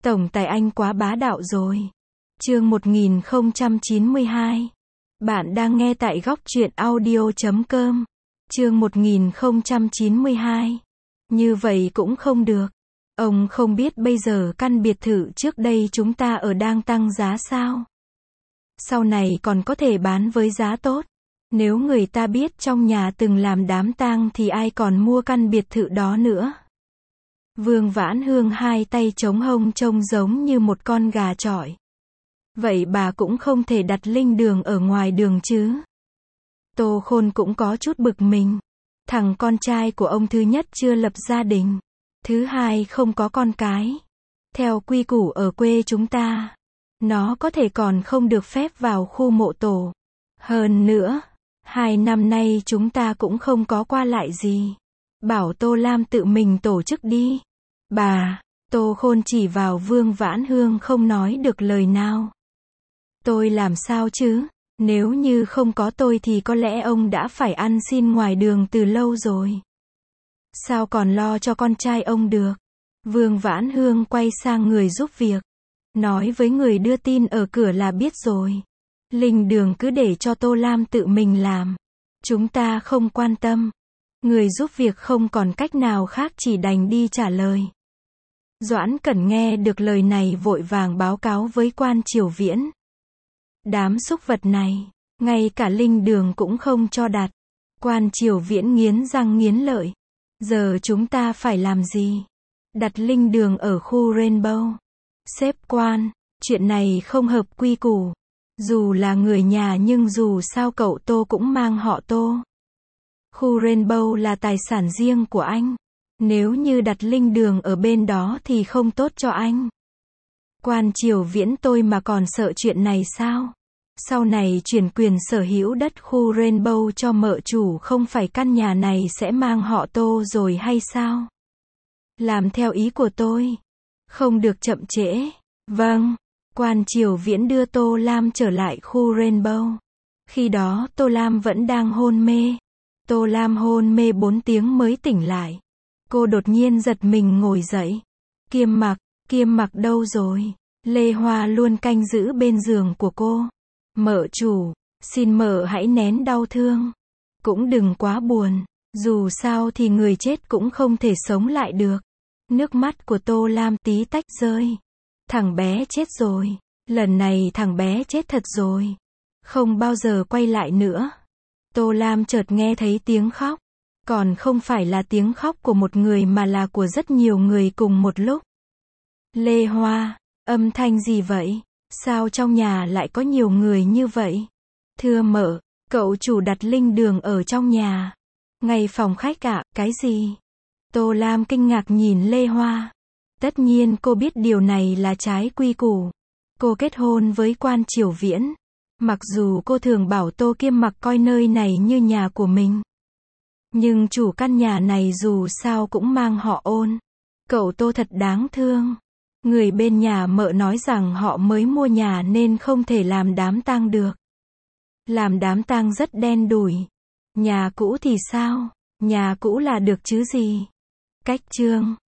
Tổng tài anh quá bá đạo rồi. Chương 1092. Bạn đang nghe tại góc truyện audio.com. Chương 1092. Như vậy cũng không được. Ông không biết bây giờ căn biệt thự trước đây chúng ta ở đang tăng giá sao? Sau này còn có thể bán với giá tốt. Nếu người ta biết trong nhà từng làm đám tang thì ai còn mua căn biệt thự đó nữa. Vương Vãn Hương hai tay chống hông trông giống như một con gà chọi. Vậy bà cũng không thể đặt linh đường ở ngoài đường chứ. Tô Khôn cũng có chút bực mình. Thằng con trai của ông thứ nhất chưa lập gia đình. Thứ hai không có con cái. Theo quy củ ở quê chúng ta, nó có thể còn không được phép vào khu mộ tổ. Hơn nữa, 2 năm nay chúng ta cũng không có qua lại gì. Bảo Tô Lam tự mình tổ chức đi. Bà, Tô Khôn chỉ vào Vương Vãn Hương không nói được lời nào. Tôi làm sao chứ? Nếu như không có tôi thì có lẽ ông đã phải ăn xin ngoài đường từ lâu rồi. Sao còn lo cho con trai ông được? Vương Vãn Hương quay sang người giúp việc. Nói với người đưa tin ở cửa là biết rồi. Linh đường cứ để cho Tô Lam tự mình làm. Chúng ta không quan tâm. Người giúp việc không còn cách nào khác chỉ đành đi trả lời. Doãn Cẩn nghe được lời này vội vàng báo cáo với quan Triều Viễn. Đám súc vật này, ngay cả linh đường cũng không cho đặt. Quan Triều Viễn nghiến răng nghiến lợi. Giờ chúng ta phải làm gì? Đặt linh đường ở khu Rainbow. Sếp quan, chuyện này không hợp quy củ. Dù là người nhà nhưng dù sao cậu Tô cũng mang họ Tô. Khu Rainbow là tài sản riêng của anh. Nếu như đặt linh đường ở bên đó thì không tốt cho anh. Quan Triều Viễn tôi mà còn sợ chuyện này sao? Sau này chuyển quyền sở hữu đất khu Rainbow cho mợ chủ không phải căn nhà này sẽ mang họ Tô rồi hay sao? Làm theo ý của tôi. Không được chậm trễ. Vâng. Quan Triều Viễn đưa Tô Lam trở lại khu Rainbow. Khi đó Tô Lam vẫn đang hôn mê. Tô Lam hôn mê 4 tiếng mới tỉnh lại. Cô đột nhiên giật mình ngồi dậy. Kiêm mặc đâu rồi? Lê Hoa luôn canh giữ bên giường của cô. Mợ chủ, xin mợ hãy nén đau thương. Cũng đừng quá buồn. Dù sao thì người chết cũng không thể sống lại được. Nước mắt của Tô Lam tí tách rơi. Thằng bé chết rồi. Lần này thằng bé chết thật rồi. Không bao giờ quay lại nữa. Tô Lam chợt nghe thấy tiếng khóc. Còn không phải là tiếng khóc của một người mà là của rất nhiều người cùng một lúc. Lê Hoa, âm thanh gì vậy? Sao trong nhà lại có nhiều người như vậy? Thưa mợ, cậu chủ đặt linh đường ở trong nhà. Ngay phòng khách ạ, cái gì? Tô Lam kinh ngạc nhìn Lê Hoa. Tất nhiên cô biết điều này là trái quy củ. Cô kết hôn với quan Triều Viễn. Mặc dù cô thường bảo Tô Kiêm Mặc coi nơi này như nhà của mình. Nhưng chủ căn nhà này dù sao cũng mang họ Ôn. Cậu Tô thật đáng thương. Người bên nhà mợ nói rằng họ mới mua nhà nên không thể làm đám tang được. Làm đám tang rất đen đủi. Nhà cũ thì sao? Nhà cũ là được chứ gì? Cách chương